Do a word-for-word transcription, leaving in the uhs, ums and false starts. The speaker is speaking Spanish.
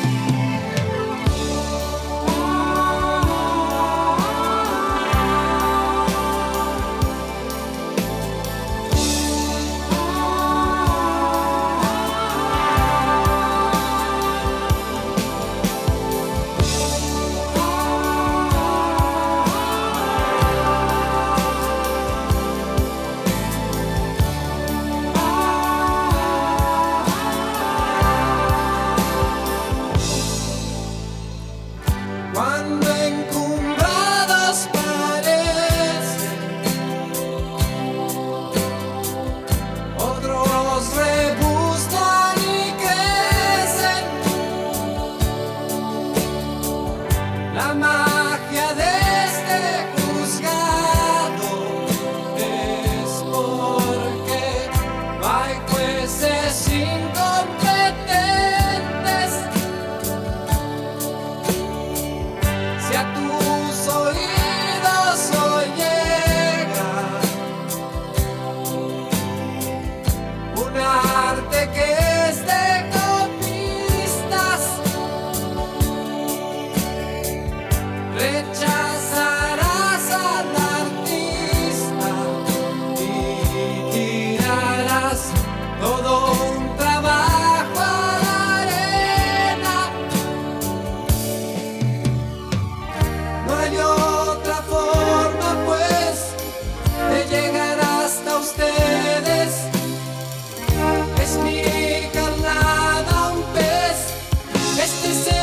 Cuando encumbrados parecen, otros rebuscan y crecen. La magia de este juzgado es porque no hay jueces incompetentes. Si a tus oídos hoy llega un arte que es de copistas, rechazarás al artista y tirarás todo un trabajo a la arena. No hay otra forma, pues, de llegar hasta ustedes. Es mi carnada un pez, este es